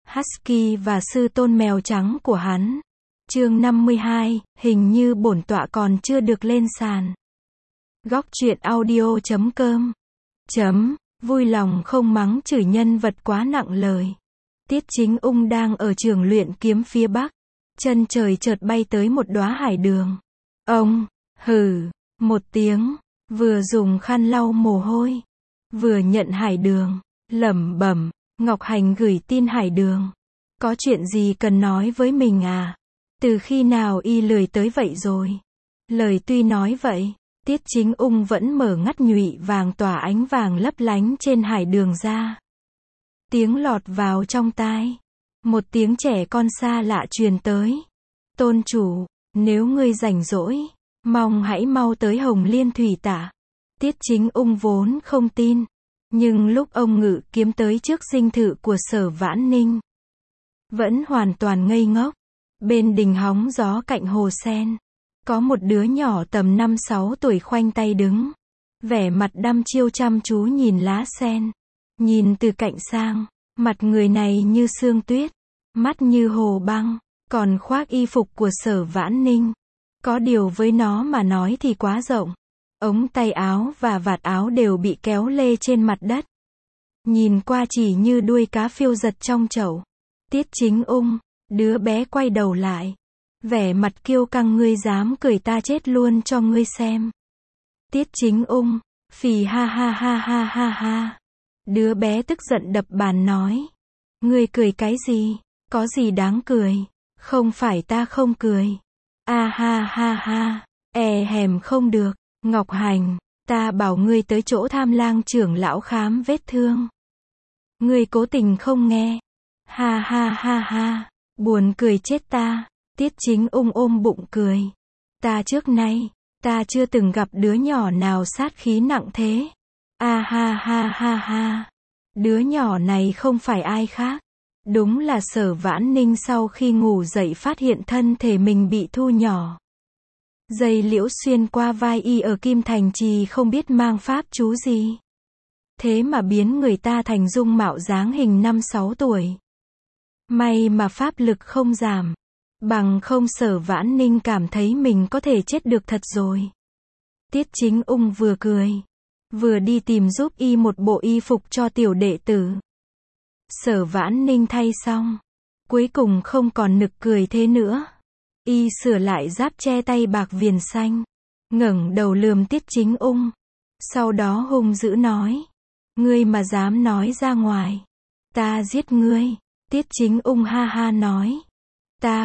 Husky và sư tôn mèo trắng của hắn. Chương 52, hình như bổn tọa còn chưa được lên sàn. Góc truyện audio.com. Vui lòng không mắng chửi nhân vật quá nặng lời. Tiết Chính Ung đang ở trường luyện kiếm phía bắc. Chân trời chợt bay tới một đóa hải đường. Ông, hừ, một tiếng, vừa dùng khăn lau mồ hôi, vừa nhận hải đường, lẩm bẩm, Ngọc Hành gửi tin hải đường. Có chuyện gì cần nói với mình à? Từ khi nào y lười tới vậy rồi? Lời tuy nói vậy, Tiết Chính Ung vẫn mở ngắt nhụy vàng tỏa ánh vàng lấp lánh trên hải đường ra. Tiếng lọt vào trong tai. Một tiếng trẻ con xa lạ truyền tới. Tôn chủ, nếu ngươi rảnh rỗi, mong hãy mau tới Hồng Liên Thủy Tả. Tiết Chính Ung vốn không tin. Nhưng lúc ông ngự kiếm tới trước dinh thự của Sở Vãn Ninh, vẫn hoàn toàn ngây ngốc. Bên đình hóng gió cạnh hồ sen, có một đứa nhỏ tầm 5-6 tuổi khoanh tay đứng, vẻ mặt đăm chiêu chăm chú nhìn lá sen. Nhìn từ cạnh sang, mặt người này như sương tuyết, mắt như hồ băng, còn khoác y phục của Sở Vãn Ninh. Có điều với nó mà nói thì quá rộng. Ống tay áo và vạt áo đều bị kéo lê trên mặt đất. Nhìn qua chỉ như đuôi cá phiêu giật trong chậu. Tiết Chính Ung, đứa bé quay đầu lại. Vẻ mặt kiêu căng, ngươi dám cười ta chết luôn cho ngươi xem. Tiết Chính Ung, phì ha ha ha ha ha ha. Đứa bé tức giận đập bàn nói. Ngươi cười cái gì? Có gì đáng cười? Không phải ta không cười. A ha ha ha. Hèm không được. Ngọc Hành, ta bảo ngươi tới chỗ Tham Lang trưởng lão khám vết thương. Ngươi cố tình không nghe. Ha ha ha ha. Buồn cười chết ta. Tiết Chính Ung ôm bụng cười. Ta trước nay, ta chưa từng gặp đứa nhỏ nào sát khí nặng thế. A ha ha ha ha. Đứa nhỏ này không phải ai khác. Đúng là Sở Vãn Ninh sau khi ngủ dậy phát hiện thân thể mình bị thu nhỏ. Dây liễu xuyên qua vai y ở Kim Thành Trì không biết mang pháp chú gì. Thế mà biến người ta thành dung mạo dáng hình 5-6 tuổi. May mà pháp lực không giảm. Bằng không Sở Vãn Ninh cảm thấy mình có thể chết được thật rồi. Tiết Chính Ung vừa cười, vừa đi tìm giúp y một bộ y phục cho tiểu đệ tử. Sở Vãn Ninh thay xong, cuối cùng không còn nực cười thế nữa. Y sửa lại giáp che tay bạc viền xanh, ngẩng đầu lườm Tiết Chính Ung. Sau đó hung dữ nói. Ngươi mà dám nói ra ngoài, ta giết ngươi. Tiết Chính Ung ha ha nói. Ta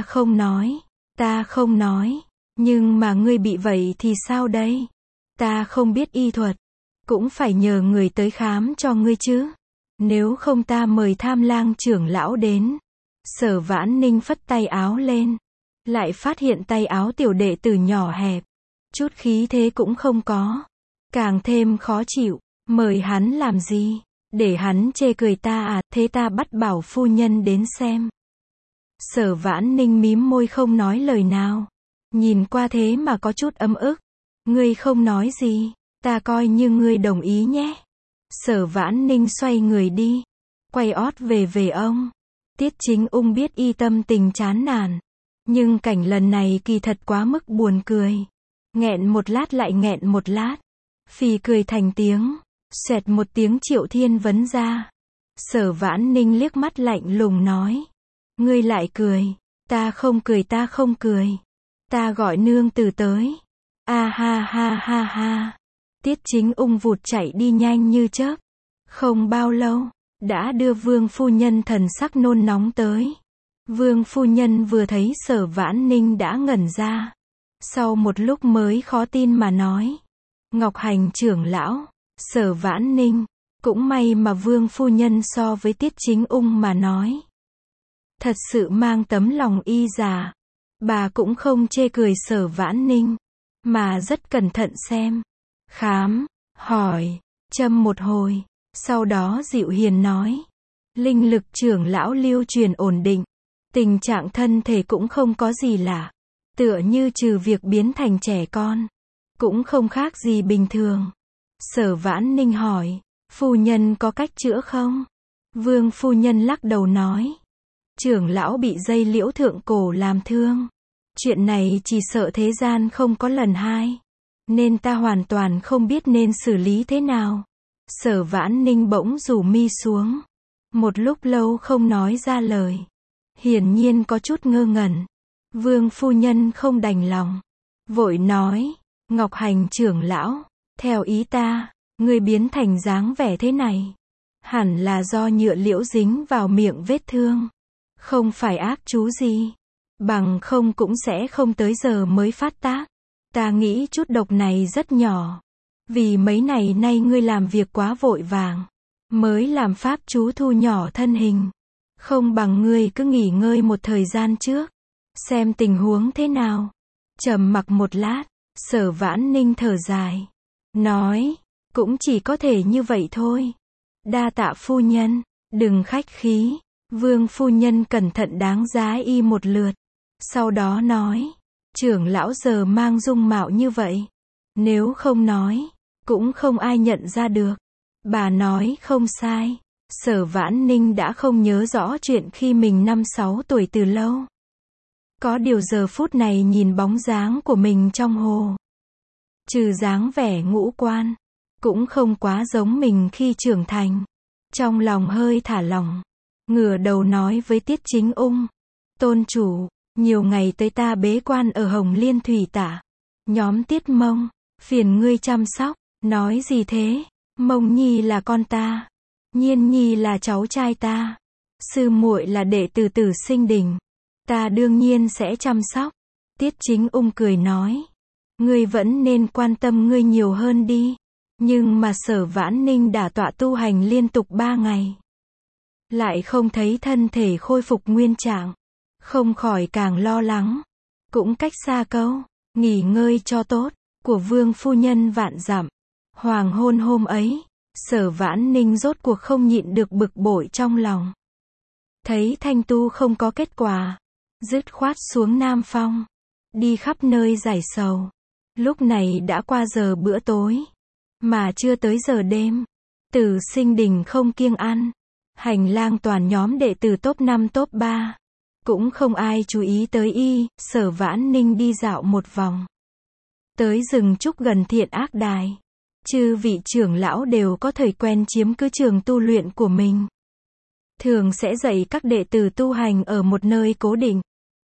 không nói. Nhưng mà ngươi bị vậy thì sao đây? Ta không biết y thuật, cũng phải nhờ người tới khám cho ngươi chứ. Nếu không ta mời Tham Lang trưởng lão đến. Sở Vãn Ninh phất tay áo lên. Lại phát hiện tay áo tiểu đệ tử nhỏ hẹp. Chút khí thế cũng không có. Càng thêm khó chịu. Mời hắn làm gì? Để hắn chê cười ta à? Thế ta bắt bảo phu nhân đến xem. Sở Vãn Ninh mím môi không nói lời nào. Nhìn qua thế mà có chút ấm ức. Ngươi không nói gì, ta coi như ngươi đồng ý nhé. Sở Vãn Ninh xoay người đi. Quay ót về ông. Tiết Chính Ung biết y tâm tình chán nản. Nhưng cảnh lần này kỳ thật quá mức buồn cười. Nghẹn một lát lại nghẹn một lát. Phì cười thành tiếng. Xoẹt một tiếng Triệu Thiên vấn ra. Sở Vãn Ninh liếc mắt lạnh lùng nói. Ngươi lại cười. Ta không cười. Ta gọi nương tử tới. A ha ha ha ha. Tiết Chính Ung vụt chạy đi nhanh như chớp. Không bao lâu, đã đưa Vương phu nhân thần sắc nôn nóng tới. Vương phu nhân vừa thấy Sở Vãn Ninh đã ngẩn ra. Sau một lúc mới khó tin mà nói. Ngọc Hành trưởng lão, Sở Vãn Ninh. Cũng may mà Vương phu nhân so với Tiết Chính Ung mà nói. Thật sự mang tấm lòng y già. Bà cũng không chê cười Sở Vãn Ninh, mà rất cẩn thận xem, khám, hỏi, châm một hồi. Sau đó dịu hiền nói. Linh lực trưởng lão lưu truyền ổn định. Tình trạng thân thể cũng không có gì lạ. Tựa như trừ việc biến thành trẻ con, cũng không khác gì bình thường. Sở Vãn Ninh hỏi. Phu nhân có cách chữa không? Vương phu nhân lắc đầu nói. Trưởng lão bị dây liễu thượng cổ làm thương. Chuyện này chỉ sợ thế gian không có lần hai. Nên ta hoàn toàn không biết nên xử lý thế nào. Sở Vãn Ninh bỗng rủ mi xuống. Một lúc lâu không nói ra lời. Hiển nhiên có chút ngơ ngẩn. Vương phu nhân không đành lòng. Vội nói, Ngọc Hành trưởng lão, theo ý ta, ngươi biến thành dáng vẻ thế này. Hẳn là do nhựa liễu dính vào miệng vết thương. Không phải ác chú gì. Bằng không cũng sẽ không tới giờ mới phát tác. Ta nghĩ chút độc này rất nhỏ. Vì mấy ngày nay ngươi làm việc quá vội vàng. Mới làm pháp chú thu nhỏ thân hình. Không bằng ngươi cứ nghỉ ngơi một thời gian trước. Xem tình huống thế nào. Trầm mặc một lát, Sở Vãn Ninh thở dài. Nói, cũng chỉ có thể như vậy thôi. Đa tạ phu nhân, đừng khách khí. Vương phu nhân cẩn thận đáng giá y một lượt. Sau đó nói, trưởng lão giờ mang dung mạo như vậy. Nếu không nói, cũng không ai nhận ra được. Bà nói không sai. Sở Vãn Ninh đã không nhớ rõ chuyện khi mình 5-6 tuổi từ lâu. Có điều giờ phút này nhìn bóng dáng của mình trong hồ. Trừ dáng vẻ ngũ quan, cũng không quá giống mình khi trưởng thành. Trong lòng hơi thả lỏng. Ngửa đầu nói với Tiết Chính Ung. Tôn chủ, nhiều ngày tới ta bế quan ở Hồng Liên Thủy Tả. Nhóm Tiết Mông, phiền ngươi chăm sóc. Nói gì thế? Mông Nhi là con ta. Nhiên Nhi là cháu trai ta. Sư muội là đệ tử Tử Sinh Đình. Ta đương nhiên sẽ chăm sóc. Tiết Chính Ung cười nói. Ngươi vẫn nên quan tâm ngươi nhiều hơn đi. Nhưng mà Sở Vãn Ninh đã tọa tu hành liên tục 3 ngày. Lại không thấy thân thể khôi phục nguyên trạng. Không khỏi càng lo lắng. Cũng cách xa câu, nghỉ ngơi cho tốt, của vương phu nhân vạn dặm. Hoàng hôn hôm ấy, Sở Vãn Ninh rốt cuộc không nhịn được bực bội trong lòng. Thấy thanh tu không có kết quả. Dứt khoát xuống Nam Phong. Đi khắp nơi giải sầu. Lúc này đã qua giờ bữa tối. Mà chưa tới giờ đêm. Tử Sinh Đình không kiêng ăn. Hành lang toàn nhóm đệ tử top 5 top 3. Cũng không ai chú ý tới y. Sở Vãn Ninh đi dạo một vòng. Tới rừng trúc gần Thiện Ác Đài. Chư vị trưởng lão đều có thời quen chiếm cứ trường tu luyện của mình. Thường sẽ dạy các đệ tử tu hành ở một nơi cố định.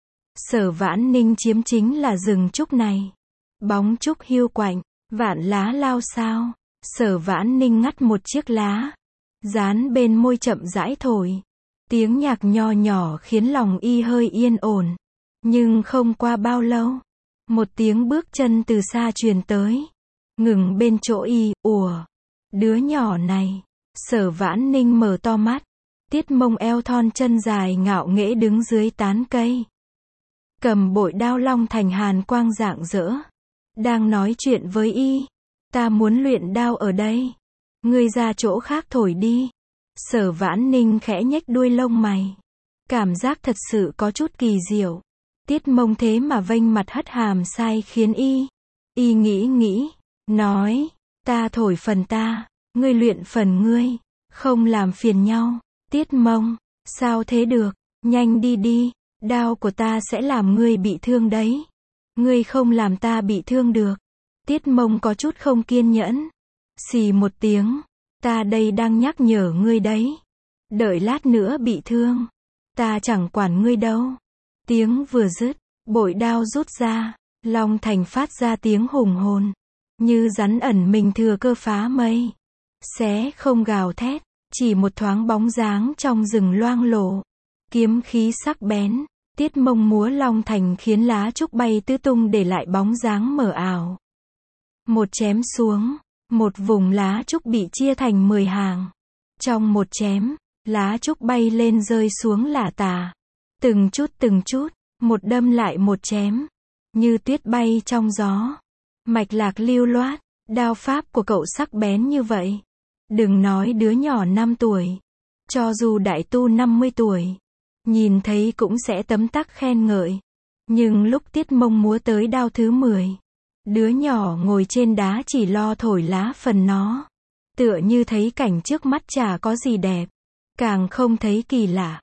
Sở Vãn Ninh chiếm chính là rừng trúc này. Bóng trúc hiu quạnh, vạn lá lao sao. Sở Vãn Ninh ngắt một chiếc lá. Dán bên môi chậm rãi thổi. Tiếng nhạc nho nhỏ khiến lòng y hơi yên ổn. Nhưng không qua bao lâu. Một tiếng bước chân từ xa truyền tới. Ngừng bên chỗ y, ùa. Đứa nhỏ này. Sở Vãn Ninh mở to mắt. Tiết Mông eo thon chân dài ngạo nghễ đứng dưới tán cây. Cầm bội đao long thành hàn quang rạng rỡ. Đang nói chuyện với y. Ta muốn luyện đao ở đây. Ngươi ra chỗ khác thổi đi. Sở Vãn Ninh khẽ nhếch đuôi lông mày. Cảm giác thật sự có chút kỳ diệu. Tiết Mông thế mà vênh mặt hất hàm sai khiến y. Y nghĩ. Nói. Ta thổi phần ta. Ngươi luyện phần ngươi. Không làm phiền nhau. Tiết Mông. Sao thế được. Nhanh đi. Đao của ta sẽ làm ngươi bị thương đấy. Ngươi không làm ta bị thương được. Tiết Mông có chút không kiên nhẫn. Xì một tiếng. Ta đây đang nhắc nhở ngươi đấy. Đợi lát nữa bị thương. Ta chẳng quản ngươi đâu. Tiếng vừa dứt. Bội đao rút ra. Long thành phát ra tiếng hùng hồn. Như rắn ẩn mình thừa cơ phá mây. Xé không gào thét. Chỉ một thoáng bóng dáng trong rừng loang lổ. Kiếm khí sắc bén. Tiết Mông múa long thành khiến lá trúc bay tứ tung để lại bóng dáng mờ ảo. Một chém xuống. Một vùng lá trúc bị chia thành 10 hàng. Trong một chém, lá trúc bay lên rơi xuống lả tả. Từng chút, một đâm lại một chém. Như tuyết bay trong gió. Mạch lạc lưu loát, đao pháp của cậu sắc bén như vậy. Đừng nói đứa nhỏ 5 tuổi. Cho dù đại tu 50 tuổi. Nhìn thấy cũng sẽ tấm tắc khen ngợi. Nhưng lúc Tiết Mông múa tới đao thứ 10. Đứa nhỏ ngồi trên đá chỉ lo thổi lá phần nó. Tựa như thấy cảnh trước mắt chả có gì đẹp. Càng không thấy kỳ lạ.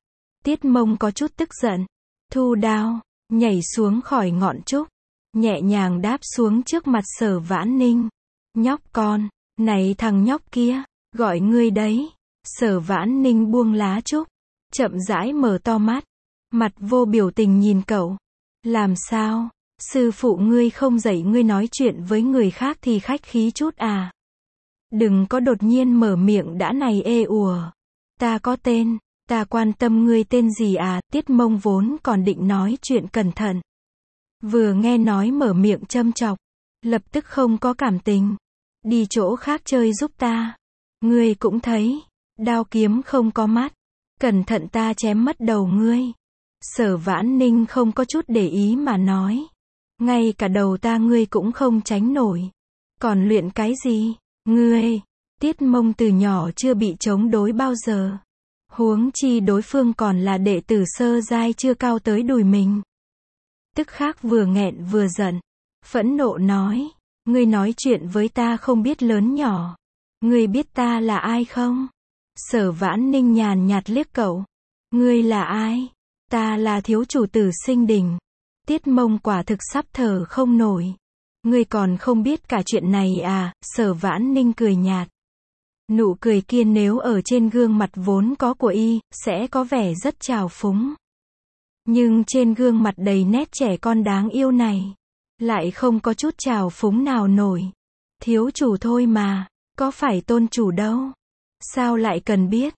Tiết Mông có chút tức giận. Thu đao, nhảy xuống khỏi ngọn trúc. Nhẹ nhàng đáp xuống trước mặt Sở Vãn Ninh. Nhóc con, này thằng nhóc kia, gọi ngươi đấy. Sở Vãn Ninh buông lá trúc. Chậm rãi mở to mắt. Mặt vô biểu tình nhìn cậu. Làm sao? Sư phụ ngươi không dạy ngươi nói chuyện với người khác thì khách khí chút à? Đừng có đột nhiên mở miệng đã này ê ùa. Ta có tên, ta quan tâm ngươi tên gì à? Tiết Mông vốn còn định nói chuyện cẩn thận. Vừa nghe nói mở miệng châm chọc, lập tức không có cảm tình. Đi chỗ khác chơi giúp ta. Ngươi cũng thấy, đao kiếm không có mắt. Cẩn thận ta chém mất đầu ngươi. Sở Vãn Ninh không có chút để ý mà nói. Ngay cả đầu ta ngươi cũng không tránh nổi. Còn luyện cái gì? Ngươi, Tiết Mông từ nhỏ chưa bị chống đối bao giờ. Huống chi đối phương còn là đệ tử sơ giai chưa cao tới đùi mình. Tức khắc vừa nghẹn vừa giận. Phẫn nộ nói. Ngươi nói chuyện với ta không biết lớn nhỏ. Ngươi biết ta là ai không? Sở Vãn Ninh nhàn nhạt liếc cậu. Ngươi là ai? Ta là thiếu chủ tử Sinh Đình. Tiết Mông quả thực sắp thở không nổi. Ngươi còn không biết cả chuyện này à? Sở Vãn Ninh cười nhạt. Nụ cười kia nếu ở trên gương mặt vốn có của y, sẽ có vẻ rất trào phúng. Nhưng trên gương mặt đầy nét trẻ con đáng yêu này, lại không có chút trào phúng nào nổi. Thiếu chủ thôi mà, có phải tôn chủ đâu. Sao lại cần biết?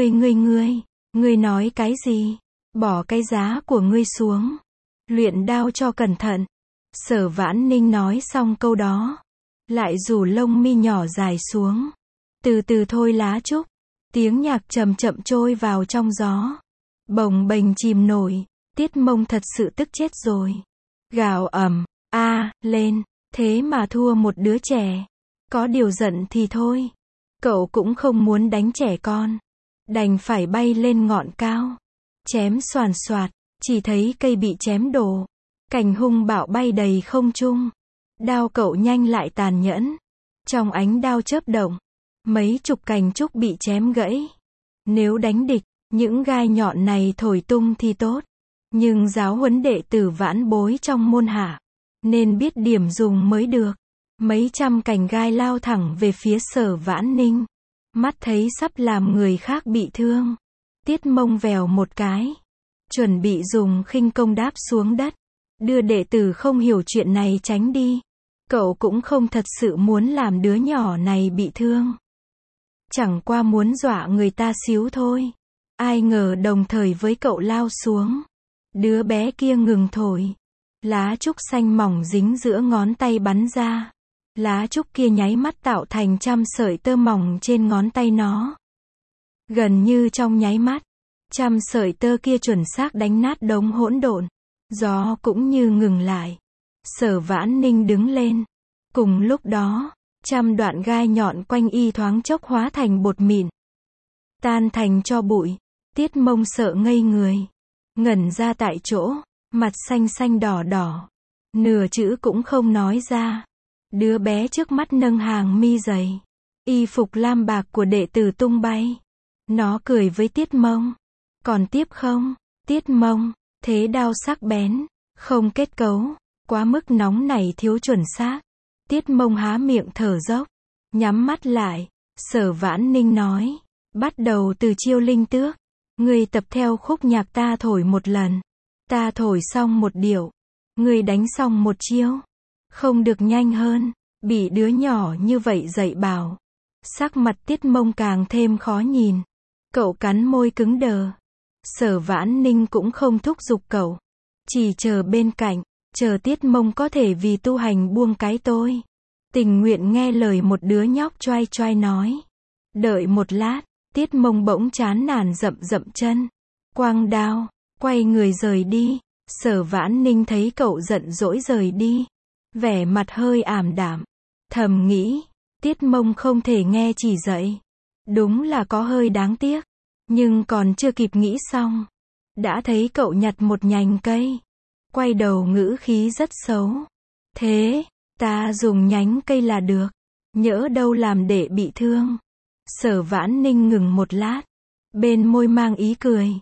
Ngươi nói cái gì? Bỏ cái giá của ngươi xuống. Luyện đao cho cẩn thận. Sở Vãn Ninh nói xong câu đó, lại rủ lông mi nhỏ dài xuống. Từ từ thôi lá trúc. Tiếng nhạc chậm chậm trôi vào trong gió. Bồng bềnh chìm nổi. Tiết Mông thật sự tức chết rồi. Gào ầm, lên. Thế mà thua một đứa trẻ. Có điều giận thì thôi. Cậu cũng không muốn đánh trẻ con. Đành phải bay lên ngọn cao. Chém xoàn xoạt. Chỉ thấy cây bị chém đổ. Cành hung bạo bay đầy không trung. Đao cậu nhanh lại tàn nhẫn. Trong ánh đao chớp động, mấy chục cành trúc bị chém gãy. Nếu đánh địch, những gai nhọn này thổi tung thì tốt. Nhưng giáo huấn đệ tử vãn bối trong môn hạ, nên biết điểm dùng mới được. Mấy trăm cành gai lao thẳng về phía Sở Vãn Ninh. Mắt thấy sắp làm người khác bị thương. Tiết Mông vèo một cái. Chuẩn bị dùng khinh công đáp xuống đất. Đưa đệ tử không hiểu chuyện này tránh đi. Cậu cũng không thật sự muốn làm đứa nhỏ này bị thương. Chẳng qua muốn dọa người ta xíu thôi. Ai ngờ đồng thời với cậu lao xuống. Đứa bé kia ngừng thổi. Lá trúc xanh mỏng dính giữa ngón tay bắn ra. Lá trúc kia nháy mắt tạo thành trăm sợi tơ mỏng trên ngón tay nó. Gần như trong nháy mắt, trăm sợi tơ kia chuẩn xác đánh nát đống hỗn độn. Gió cũng như ngừng lại. Sở Vãn Ninh đứng lên. Cùng lúc đó, trăm đoạn gai nhọn quanh y thoáng chốc hóa thành bột mịn. Tan thành tro bụi. Tiết Mông sợ ngây người. Ngẩn ra tại chỗ, mặt xanh xanh đỏ đỏ. Nửa chữ cũng không nói ra. Đứa bé trước mắt nâng hàng mi dày. Y phục lam bạc của đệ tử tung bay. Nó cười với Tiết Mông. Còn tiếp không? Tiết Mông, thế đao sắc bén, không kết cấu, quá mức nóng nảy thiếu chuẩn xác. Tiết Mông há miệng thở dốc, nhắm mắt lại. Sở Vãn Ninh nói, bắt đầu từ chiêu linh tước. Ngươi tập theo khúc nhạc ta thổi một lần. Ta thổi xong một điệu. Ngươi đánh xong một chiêu. Không được nhanh hơn. Bị đứa nhỏ như vậy dạy bảo. Sắc mặt Tiết Mông càng thêm khó nhìn. Cậu cắn môi cứng đờ. Sở Vãn Ninh cũng không thúc giục cậu. Chỉ chờ bên cạnh. Chờ Tiết Mông có thể vì tu hành buông cái tôi. Tình nguyện nghe lời một đứa nhóc choai choai nói. Đợi một lát. Tiết Mông bỗng chán nản dậm dậm chân. Quang đao. Quay người rời đi. Sở Vãn Ninh thấy cậu giận dỗi rời đi. Vẻ mặt hơi ảm đạm. Thầm nghĩ. Tiết Mông không thể nghe chỉ dạy. Đúng là có hơi đáng tiếc. Nhưng còn chưa kịp nghĩ xong. Đã thấy cậu nhặt một nhành cây. Quay đầu ngữ khí rất xấu. Thế, ta dùng nhánh cây là được. Nhỡ đâu làm đệ bị thương. Sở Vãn Ninh ngừng một lát. Bên môi mang ý cười.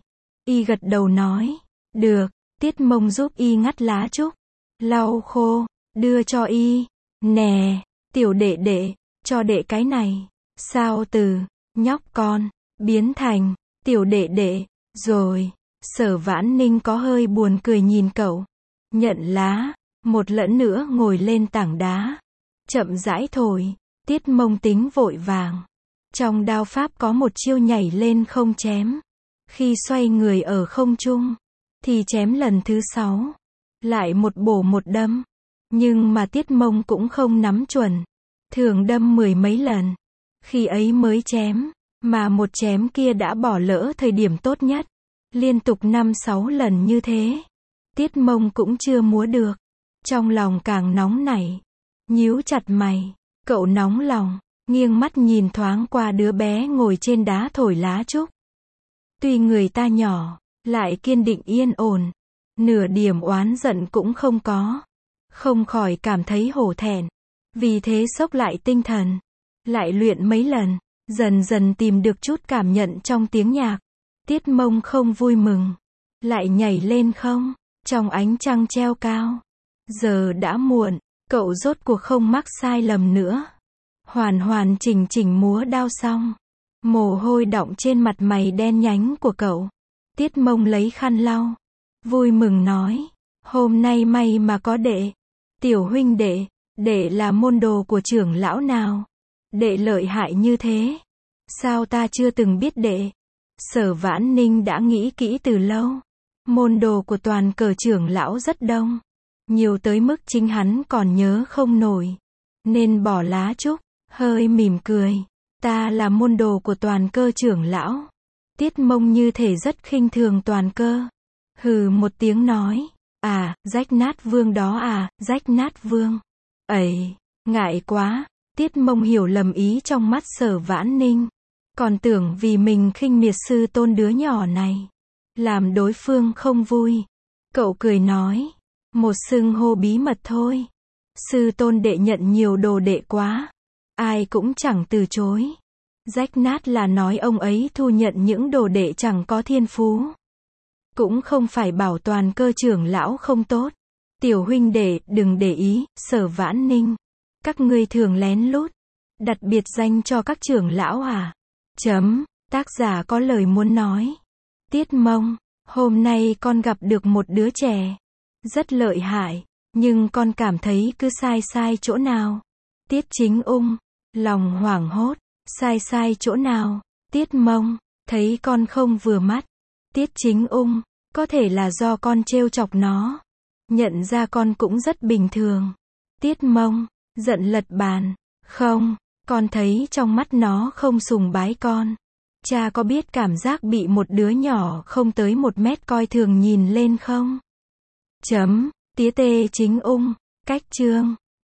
Y gật đầu nói, được, Tiết Mông giúp Y ngắt lá trúc, lau khô, đưa cho Y. Nè, tiểu đệ đệ, cho đệ cái này. Sao từ nhóc con biến thành tiểu đệ đệ rồi? Sở Vãn Ninh có hơi buồn cười nhìn cậu. Nhận lá, một lần nữa ngồi lên tảng đá, chậm rãi thổi. Tiết Mông tính vội vàng. Trong đao pháp có một chiêu nhảy lên không chém. Khi xoay người ở không trung, thì chém lần thứ 6. Lại một bổ một đâm. Nhưng mà Tiết Mông cũng không nắm chuẩn. Thường đâm 10 mấy lần. Khi ấy mới chém. Mà một chém kia đã bỏ lỡ thời điểm tốt nhất. Liên tục 5-6 lần như thế. Tiết Mông cũng chưa múa được. Trong lòng càng nóng nảy. Nhíu chặt mày. Cậu nóng lòng. Nghiêng mắt nhìn thoáng qua đứa bé ngồi trên đá thổi lá trúc. Tuy người ta nhỏ, lại kiên định yên ổn. Nửa điểm oán giận cũng không có. Không khỏi cảm thấy hổ thẹn. Vì thế xốc lại tinh thần. Lại luyện mấy lần. Dần dần tìm được chút cảm nhận trong tiếng nhạc. Tiết Mông không vui mừng. Lại nhảy lên không. Trong ánh trăng treo cao. Giờ đã muộn. Cậu rốt cuộc không mắc sai lầm nữa. Hoàn hoàn chỉnh chỉnh múa đao xong. Mồ hôi đọng trên mặt mày đen nhánh của cậu. Tiết Mông lấy khăn lau. Vui mừng nói. Hôm nay may mà có đệ. Tiểu huynh đệ. Đệ là môn đồ của trưởng lão nào? Đệ lợi hại như thế. Sao ta chưa từng biết đệ? Sở Vãn Ninh đã nghĩ kỹ từ lâu. Môn đồ của Toàn Cờ trưởng lão rất đông. Nhiều tới mức chính hắn còn nhớ không nổi. Nên bỏ lá trúc. Hơi mỉm cười. Ta là môn đồ của Toàn Cơ trưởng lão. Tiết Mông như thể rất khinh thường Toàn Cơ. Hừ một tiếng nói. À, Rách Nát Vương đó à, Rách Nát Vương. Ấy, ngại quá. Tiết Mông hiểu lầm ý trong mắt Sở Vãn Ninh. Còn tưởng vì mình khinh miệt sư tôn đứa nhỏ này. Làm đối phương không vui. Cậu cười nói. Một xưng hô bí mật thôi. Sư tôn đệ nhận nhiều đồ đệ quá. Ai cũng chẳng từ chối. Rách Nát là nói ông ấy thu nhận những đồ đệ chẳng có thiên phú. Cũng không phải bảo Toàn Cơ trưởng lão không tốt. Tiểu huynh đệ, đừng để ý, Sở Vãn Ninh. Các ngươi thường lén lút. Đặt biệt danh cho các trưởng lão à? Tác giả có lời muốn nói. Tiết Mông, hôm nay con gặp được một đứa trẻ. Rất lợi hại. Nhưng con cảm thấy cứ sai chỗ nào? Tiết Chính Ung, lòng hoảng hốt. Sai chỗ nào? Tiết Mông, thấy con không vừa mắt. Tiết Chính Ung, có thể là do con trêu chọc nó. Nhận ra con cũng rất bình thường. Tiết Mông, giận lật bàn. Không, con thấy trong mắt nó không sùng bái con. Cha có biết cảm giác bị một đứa nhỏ không tới 1 mét coi thường nhìn lên không? Tía Tê Chính Ung, cách chương.